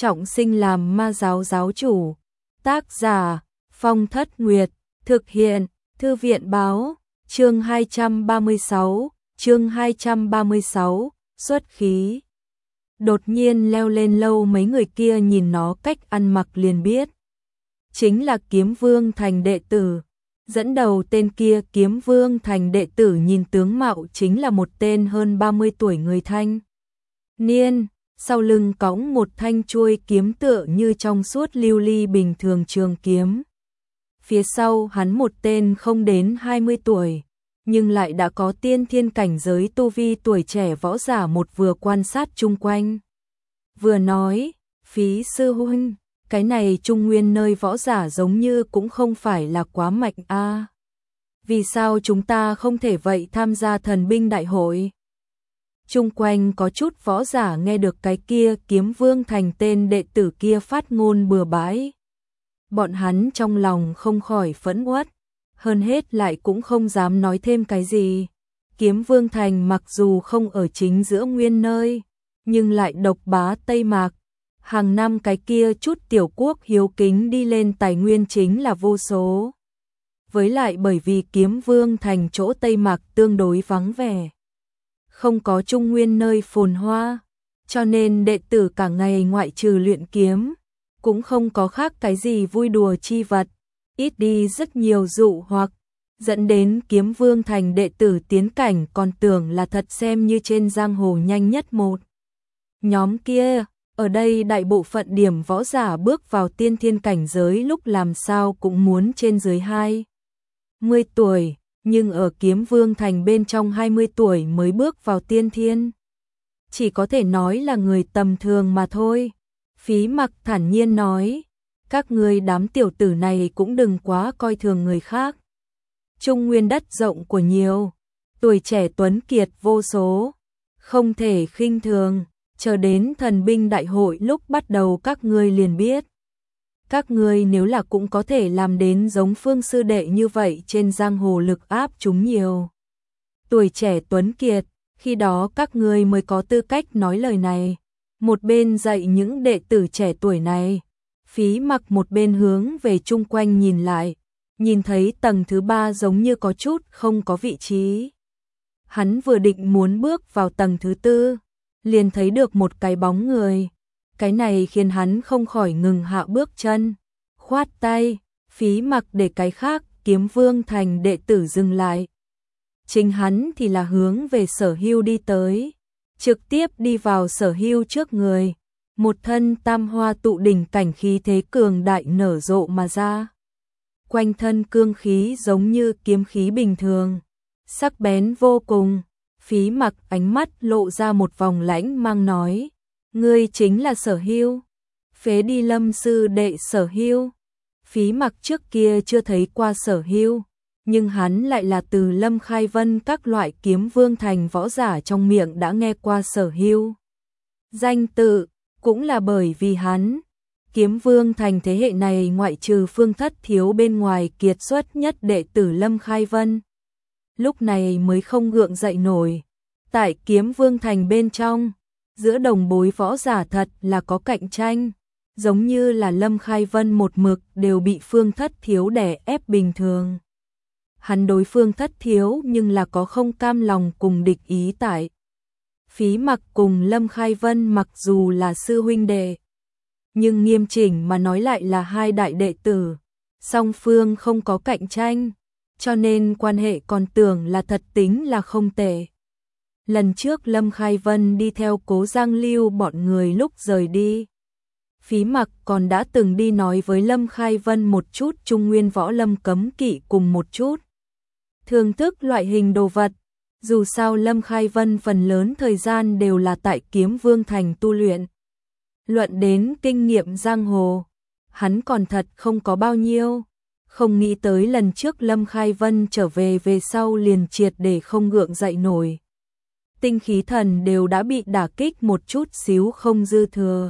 trọng sinh làm ma giáo giáo chủ. Tác giả Phong Thất Nguyệt, thực hiện Thư viện báo, chương 236, xuất khí. Đột nhiên leo lên lâu, mấy người kia nhìn nó cách ăn mặc liền biết. Chính là Kiếm Vương Thành đệ tử. Dẫn đầu tên kia Kiếm Vương Thành đệ tử nhìn tướng mạo chính là một tên hơn 30 tuổi người thanh niên, sau lưng cõng một thanh chuôi kiếm tựa như trong suốt lưu ly bình thường trường kiếm. Phía sau hắn một tên không đến 20 tuổi, nhưng lại đã có tiên thiên cảnh giới tu vi tuổi trẻ võ giả, một vừa quan sát chung quanh. Vừa nói, Phí sư huynh, cái này Trung Nguyên nơi võ giả giống như cũng không phải là quá mạnh a. Vì sao chúng ta không thể vậy tham gia thần binh đại hội? Chung quanh có chút võ giả nghe được cái kia Kiếm Vương Thành tên đệ tử kia phát ngôn bừa bãi. Bọn hắn trong lòng không khỏi phẫn uất, hơn hết lại cũng không dám nói thêm cái gì. Kiếm Vương Thành mặc dù không ở chính giữa nguyên nơi, nhưng lại độc bá Tây Mạc. Hàng năm cái kia chút tiểu quốc hiếu kính đi lên tài nguyên chính là vô số. Với lại bởi vì Kiếm Vương Thành chỗ Tây Mạc tương đối vắng vẻ, không có Trung Nguyên nơi phồn hoa, cho nên đệ tử cả ngày ngoại trừ luyện kiếm, cũng không có khác cái gì vui đùa chi vật, ít đi rất nhiều dụ hoặc, dẫn đến Kiếm Vương Thành đệ tử tiến cảnh còn tưởng là thật, xem như trên giang hồ nhanh nhất một. Nhóm kia, ở đây đại bộ phận điểm võ giả bước vào tiên thiên cảnh giới lúc làm sao cũng muốn trên dưới 20 tuổi, nhưng ở Kiếm Vương Thành bên trong 20 tuổi mới bước vào tiên thiên. Chỉ có thể nói là người tầm thường mà thôi. Phí Mặc thản nhiên nói, các ngươi đám tiểu tử này cũng đừng quá coi thường người khác. Trung Nguyên đất rộng của nhiều, tuổi trẻ tuấn kiệt vô số, không thể khinh thường, chờ đến thần binh đại hội lúc bắt đầu các ngươi liền biết. Các ngươi nếu là cũng có thể làm đến giống Phương sư đệ như vậy, trên giang hồ lực áp chúng nhiều tuổi trẻ tuấn kiệt, khi đó các ngươi mới có tư cách nói lời này. Một bên dạy những đệ tử trẻ tuổi này, Phí Mặc một bên hướng về chung quanh nhìn lại, nhìn thấy tầng thứ 3 giống như có chút không có vị trí. Hắn vừa định muốn bước vào tầng thứ 4, liền thấy được một cái bóng người. Cái này khiến hắn không khỏi ngừng hạ bước chân, khoát tay, Phí Mặc để cái khác Kiếm Vương Thành đệ tử dừng lại. Chính hắn thì là hướng về Sở Hưu đi tới, trực tiếp đi vào Sở Hưu trước người, một thân tam hoa tụ đỉnh cảnh khí thế cường đại nở rộ mà ra. Quanh thân cương khí giống như kiếm khí bình thường, sắc bén vô cùng. Phí Mặc ánh mắt lộ ra một vòng lãnh mang nói, ngươi chính là Sở Hưu, phế đi Lâm sư đệ Sở Hưu. Phí Mặc trước kia chưa thấy qua Sở Hưu, nhưng hắn lại là từ Lâm Khai Vân các loại Kiếm Vương Thành võ giả trong miệng đã nghe qua Sở Hưu danh tự, cũng là bởi vì hắn. Kiếm Vương Thành thế hệ này ngoại trừ Phương Thất Thiếu bên ngoài, kiệt xuất nhất đệ tử Lâm Khai Vân lúc này mới không gượng dậy nổi. Tại Kiếm Vương Thành bên trong, giữa đồng bối võ giả thật là có cạnh tranh, giống như là Lâm Khai Vân một mực đều bị Phương Thất Thiếu đè ép bình thường. Hắn đối Phương Thất Thiếu nhưng là có không cam lòng cùng địch ý tại. Phí Mặc cùng Lâm Khai Vân mặc dù là sư huynh đệ, nhưng nghiêm chỉnh mà nói lại là hai đại đệ tử, song phương không có cạnh tranh, cho nên quan hệ còn tưởng là thật tính là không tệ. Lần trước Lâm Khai Vân đi theo Cố Giang Lưu bọn người lúc rời đi, Phí Mặc còn đã từng đi nói với Lâm Khai Vân một chút Trung Nguyên võ lâm cấm kỵ cùng một chút thưởng thức loại hình đồ vật. Dù sao Lâm Khai Vân phần lớn thời gian đều là tại Kiếm Vương Thành tu luyện. Luận đến kinh nghiệm giang hồ, hắn còn thật không có bao nhiêu. Không nghĩ tới lần trước Lâm Khai Vân trở về sau liền triệt để không gượng dậy nổi. Tinh khí thần đều đã bị đả kích một chút xíu không dư thừa.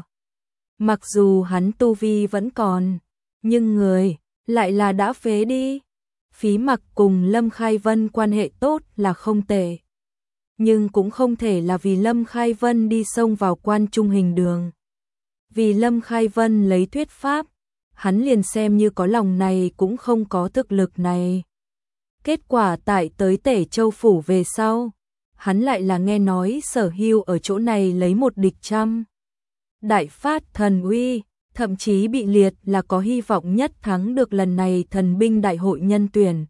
Mặc dù hắn tu vi vẫn còn, nhưng người lại là đã phế đi. Phí Mặc cùng Lâm Khai Vân quan hệ tốt là không tệ, nhưng cũng không thể là vì Lâm Khai Vân đi xông vào Quan Trung Hình Đường, Vì Lâm Khai Vân lấy thuyết pháp, hắn liền xem như có lòng này cũng không có thực lực này. Kết quả tại tới Tể Châu Phủ về sau, hắn lại là nghe nói Sở Hưu ở chỗ này lấy một địch trăm. Đại phát thần uy, thậm chí bị liệt là có hy vọng nhất thắng được lần này thần binh đại hội nhân tuyển.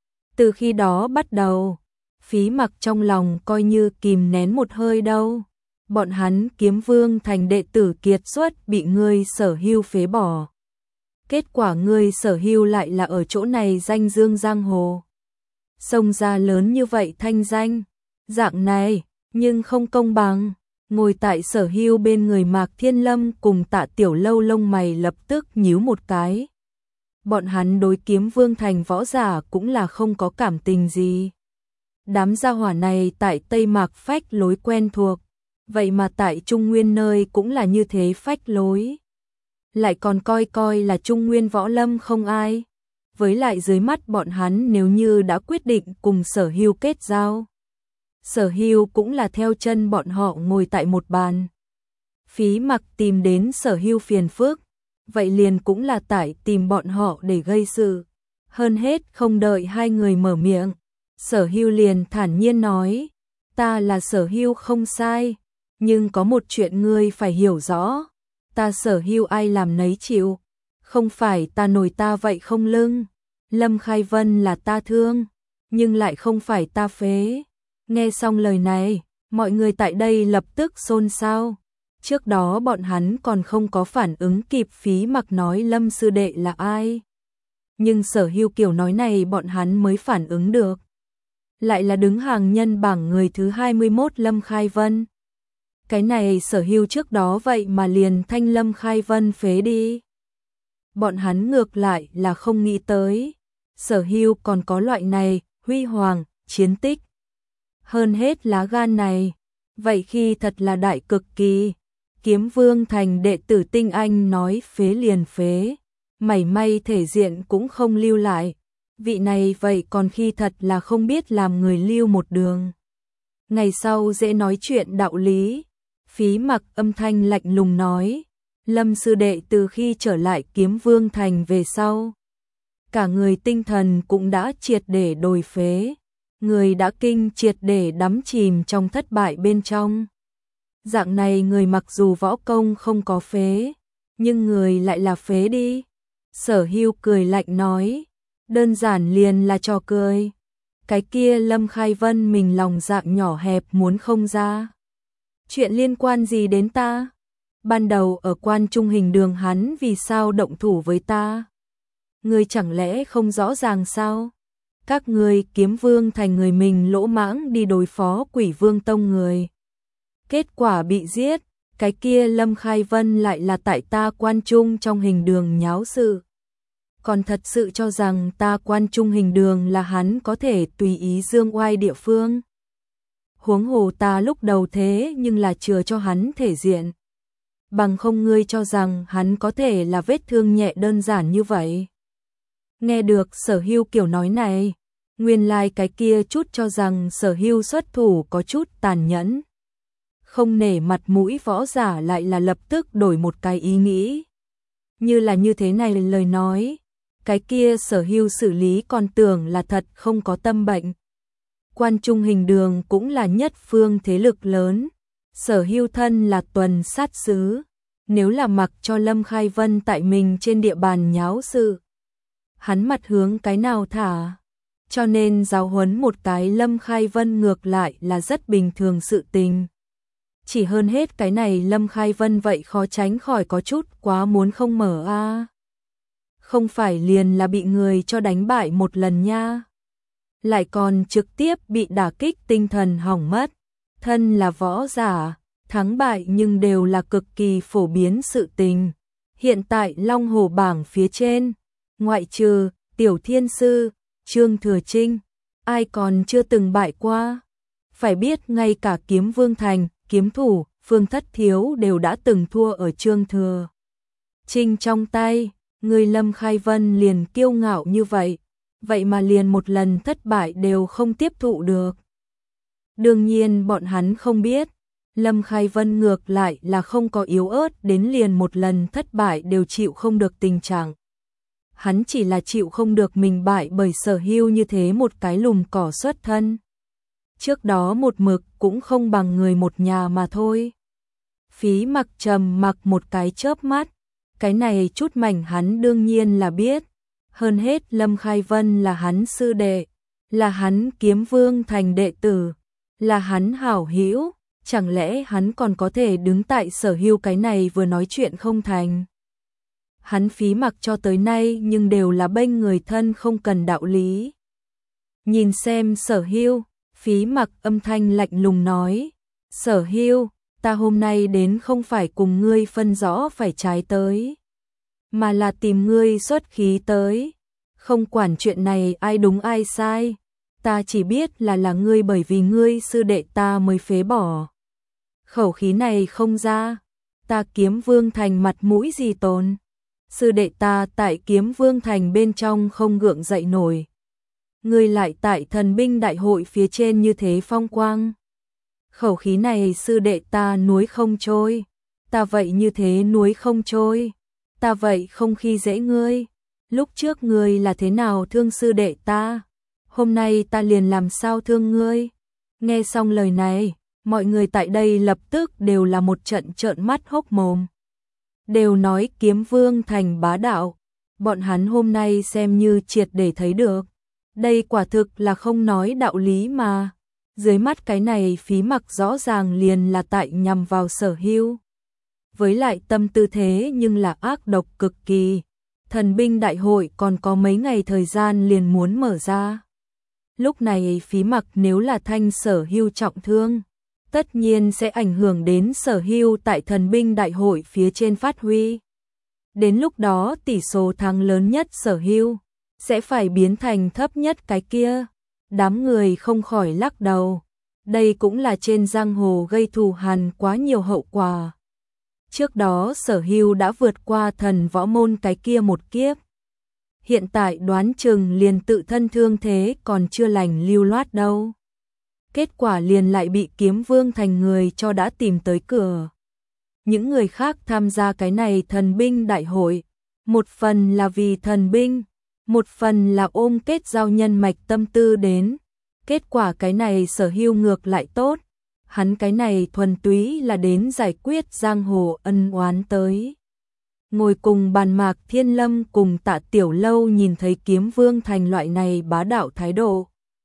Từ khi đó bắt đầu, Phí Mặc trong lòng coi như kìm nén một hơi đâu. Bọn hắn Kiếm Vương thành đệ tử kiệt xuất bị ngươi Sở Hưu phế bỏ. Kết quả ngươi Sở Hưu lại là ở chỗ này danh dương giang hồ. Xông ra lớn như vậy thanh danh, dạng này, nhưng không công bằng. Ngồi tại Sở Hưu bên người Mạc Thiên Lâm cùng Tạ Tiểu Lâu lông mày lập tức nhíu một cái. Bọn hắn đối Kiếm Vương thành võ giả cũng là không có cảm tình gì. Đám gia hỏa này tại Tây Mạc phách lối quen thuộc, vậy mà tại Trung Nguyên nơi cũng là như thế phách lối. Lại còn coi là Trung Nguyên võ lâm không ai. Với lại dưới mắt bọn hắn nếu như đã quyết định cùng Sở Hưu kết giao, Sở Hưu cũng là theo chân bọn họ ngồi tại một bàn. Phí Mặc tìm đến Sở Hưu phiền phức, vậy liền cũng là tại tìm bọn họ để gây sự. Hơn hết không đợi hai người mở miệng, Sở Hưu liền thản nhiên nói, ta là Sở Hưu không sai, nhưng có một chuyện ngươi phải hiểu rõ, ta Sở Hưu ai làm nấy chịu, không phải ta nổi ta vậy không lưng. Lâm Khai Vân là ta thương, nhưng lại không phải ta phế. Nghe xong lời này, mọi người tại đây lập tức xôn xao. Trước đó bọn hắn còn không có phản ứng kịp Phí Mặc nói Lâm sư đệ là ai. Nhưng Sở Hưu kiểu nói này bọn hắn mới phản ứng được. Lại là đứng hàng nhân bảng người thứ 21 Lâm Khai Vân. Cái này Sở Hưu trước đó vậy mà liền thanh Lâm Khai Vân phế đi. Bọn hắn ngược lại là không nghĩ tới. Sở Hưu còn có loại này, huy hoàng, chiến tích. Hơn hết lá gan này, vậy khi thật là đại cực kỳ. Kiếm Vương thành đệ tử tinh anh nói phế liền phế, mảy may thể diện cũng không lưu lại. Vị này vậy còn khi thật là không biết làm người lưu một đường. Ngày sau dễ nói chuyện đạo lý. Phí Mặc âm thanh lạnh lùng nói, Lâm sư đệ từ khi trở lại Kiếm Vương thành về sau, cả người tinh thần cũng đã triệt để đồi phế, người đã kinh triệt để đắm chìm trong thất bại bên trong. Dạng này người mặc dù võ công không có phế, nhưng người lại là phế đi. Sở Hưu cười lạnh nói, đơn giản liền là trò cười. Cái kia Lâm Khai Vân mình lòng dạng nhỏ hẹp muốn không ra. Chuyện liên quan gì đến ta? Ban đầu ở Quan Trung Hình Đường hắn vì sao động thủ với ta? Ngươi chẳng lẽ không rõ ràng sao? Các ngươi Kiếm Vương thành người mình lỗ mãng đi đối phó Quỷ Vương tông người. Kết quả bị giết, cái kia Lâm Khai Vân lại là tại ta Quan Trung trong Hình Đường nháo sự. Còn thật sự cho rằng ta Quan Trung Hình Đường là hắn có thể tùy ý dương oai địa phương. Huống hồ ta lúc đầu thế nhưng là chừa cho hắn thể diện. Bằng không ngươi cho rằng hắn có thể là vết thương nhẹ đơn giản như vậy. Nghe được Sở Hưu kiểu nói này, nguyên lai cái kia chút cho rằng Sở Hưu xuất thủ có chút tàn nhẫn. Không nể mặt mũi võ giả lại là lập tức đổi một cái ý nghĩ. Như là như thế này lời nói, cái kia Sở Hưu xử lý còn tưởng là thật không có tâm bệnh. Quan Trung Hình Đường cũng là nhất phương thế lực lớn, Sở Hưu thân là tuần sát sứ, nếu là mặc cho Lâm Khai Vân tại mình trên địa bàn nháo sự, hắn mặt hướng cái nào thả, cho nên giáo huấn một cái Lâm Khai Vân ngược lại là rất bình thường sự tình. Chỉ hơn hết cái này Lâm Khai Vân vậy khó tránh khỏi có chút quá muốn không mở a. Không phải liền là bị người cho đánh bại một lần nha. Lại còn trực tiếp bị đả kích tinh thần hỏng mất. Thân là võ giả, thắng bại nhưng đều là cực kỳ phổ biến sự tình. Hiện tại Long Hồ bảng phía trên, ngoại trừ Tiểu Thiên Sư, Trương Thừa Trinh, ai còn chưa từng bại qua. Phải biết ngay cả Kiếm Vương thành, kiếm thủ, Phương Thất Thiếu đều đã từng thua ở Trương Thừa Trinh trong tay. Người Lâm Khai Vân liền kiêu ngạo như vậy, vậy mà liền một lần thất bại đều không tiếp thụ được. Đương nhiên bọn hắn không biết, Lâm Khai Vân ngược lại là không có yếu ớt đến liền một lần thất bại đều chịu không được tình trạng. Hắn chỉ là chịu không được mình bại bởi Sở Hưu như thế một cái lùm cỏ xuất thân. Trước đó một mực cũng không bằng người một nhà mà thôi. Phí Mặc trầm mặc một cái chớp mắt, cái này chút mảnh hắn đương nhiên là biết. Hơn hết Lâm Khai Vân là hắn sư đệ, là hắn Kiếm Vương thành đệ tử, là hắn hảo hữu, chẳng lẽ hắn còn có thể đứng tại Sở Hưu cái này vừa nói chuyện không thành. Hắn Phí Mặc cho tới nay nhưng đều là bênh người thân không cần đạo lý. Nhìn xem Sở Hưu, Phí Mặc âm thanh lạnh lùng nói, Sở Hưu, ta hôm nay đến không phải cùng ngươi phân rõ phải trái tới, mà là tìm ngươi xuất khí tới. Không quản chuyện này ai đúng ai sai, ta chỉ biết là ngươi bởi vì ngươi sư đệ ta mới phế bỏ. Khẩu khí này không ra, ta Kiếm Vương thành mặt mũi gì tồn. Sư đệ ta tại Kiếm Vương thành bên trong không gượng dậy nổi. Ngươi lại tại thần binh đại hội phía trên như thế phong quang. Khẩu khí này sư đệ ta nuối không trôi. Ta vậy như thế nuối không trôi. Ta vậy không khi dễ ngươi. Lúc trước ngươi là thế nào thương sư đệ ta, hôm nay ta liền làm sao thương ngươi. Nghe xong lời này, mọi người tại đây lập tức đều là một trận trợn mắt hốc mồm. Đều nói Kiếm Vương thành bá đạo, bọn hắn hôm nay xem như triệt để thấy được. Đây quả thực là không nói đạo lý mà. Dưới mắt cái này Phí Mặc rõ ràng liền là tại nhằm vào Sở Hưu. Với lại tâm tư thế nhưng là ác độc cực kỳ. Thần binh đại hội còn có mấy ngày thời gian liền muốn mở ra. Lúc này Phí Mặc nếu là thanh Sở Hưu trọng thương, tất nhiên sẽ ảnh hưởng đến Sở Hưu tại thần binh đại hội phía trên phát huy. Đến lúc đó tỷ số thắng lớn nhất Sở Hưu sẽ phải biến thành thấp nhất cái kia. Đám người không khỏi lắc đầu. Đây cũng là trên giang hồ gây thù hằn quá nhiều hậu quả. Trước đó Sở Hưu đã vượt qua thần võ môn cái kia một kiếp. Hiện tại đoán chừng liền tự thân thương thế còn chưa lành lưu loát đâu. Kết quả liền lại bị Kiếm Vương thành người cho đã tìm tới cửa. Những người khác tham gia cái này thần binh đại hội, một phần là vì thần binh, một phần là ôm kết giao nhân mạch tâm tư đến. Kết quả cái này Sở Hưu ngược lại tốt. Hắn cái này thuần túy là đến giải quyết giang hồ ân oán tới. Ngồi cùng bàn Mạc Thiên Lâm cùng Tạ Tiểu Lâu nhìn thấy Kiếm Vương thành loại này bá đạo thái độ.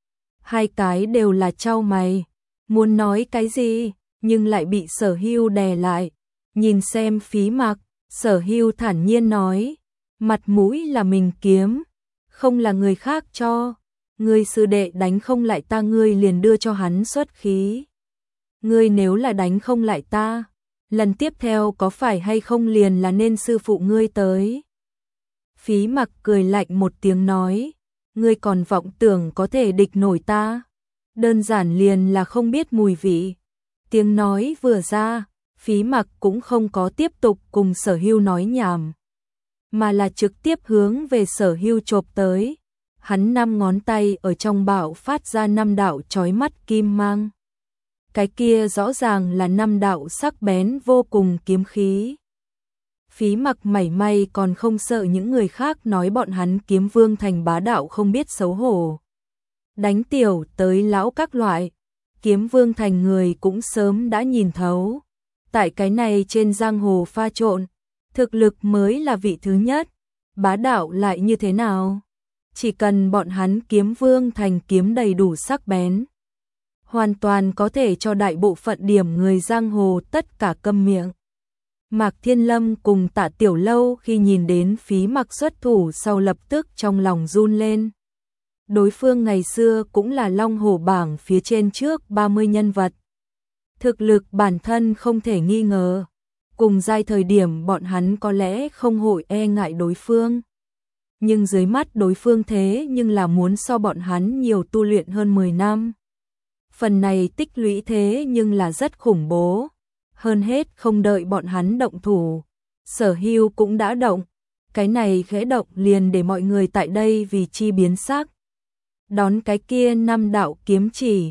Hai cái đều là chau mày, muốn nói cái gì, nhưng lại bị Sở Hưu đè lại. Nhìn xem Phí Mặc, Sở Hưu thản nhiên nói, mặt mũi là mình kiếm, không là người khác cho. Ngươi sư đệ đánh không lại ta ngươi liền đưa cho hắn xuất khí. Ngươi nếu là đánh không lại ta, lần tiếp theo có phải hay không liền là nên sư phụ ngươi tới. Phí Mặc cười lạnh một tiếng nói, ngươi còn vọng tưởng có thể địch nổi ta. Đơn giản liền là không biết mùi vị. Tiếng nói vừa ra, Phí Mặc cũng không có tiếp tục cùng Sở Hưu nói nhảm, mà là trực tiếp hướng về Sở Hưu chộp tới. Hắn 5 ngón tay ở trong bạo phát ra 5 đạo chói mắt kim mang. Cái kia rõ ràng là 5 đạo sắc bén vô cùng kiếm khí. Phí Mặc mảy may còn không sợ những người khác nói bọn hắn Kiếm Vương thành bá đạo không biết xấu hổ. Đánh tiểu tới lão các loại, Kiếm Vương thành người cũng sớm đã nhìn thấu. Tại cái này trên giang hồ pha trộn, thực lực mới là vị thứ nhất, bá đạo lại như thế nào? Chỉ cần bọn hắn Kiếm Vương thành kiếm đầy đủ sắc bén, hoàn toàn có thể cho đại bộ phận điểm người giang hồ tất cả câm miệng. Mạc Thiên Lâm cùng Tạ Tiểu Lâu khi nhìn đến Phí Mặc xuất thủ sau lập tức trong lòng run lên. Đối phương ngày xưa cũng là Long Hổ bảng phía trên trước 30 nhân vật. Thực lực bản thân không thể nghi ngờ. Cùng giai thời điểm bọn hắn có lẽ không hội e ngại đối phương. Nhưng dưới mắt đối phương thế nhưng là muốn so bọn hắn nhiều tu luyện hơn 10 năm. Phần này tích lũy thế nhưng là rất khủng bố. Hơn hết không đợi bọn hắn động thủ, Sở Hưu cũng đã động. Cái này khẽ động liền để mọi người tại đây vì chi biến sắc. Đón cái kia 5 đạo kiếm chỉ,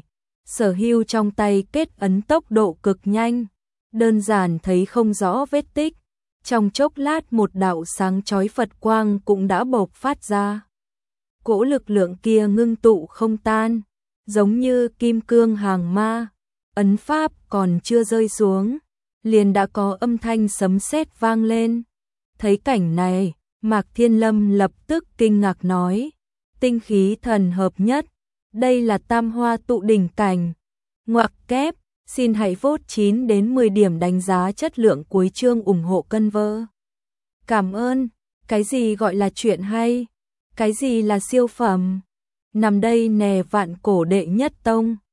Sở Hưu trong tay kết ấn tốc độ cực nhanh, đơn giản thấy không rõ vết tích. Trong chốc lát một đạo sáng chói Phật quang cũng đã bộc phát ra. Cỗ lực lượng kia ngưng tụ không tan, giống như kim cương hàng ma. Ấn pháp còn chưa rơi xuống, liền đã có âm thanh sấm sét vang lên. Thấy cảnh này, Mạc Thiên Lâm lập tức kinh ngạc nói, tinh khí thần hợp nhất, đây là tam hoa tụ đỉnh cảnh. Ngoặc kép, xin hãy vote 9 đến 10 điểm đánh giá chất lượng cuối chương ủng hộ cân vơ. Cảm ơn, cái gì gọi là chuyện hay, cái gì là siêu phẩm, nằm đây nè vạn cổ đệ nhất tông.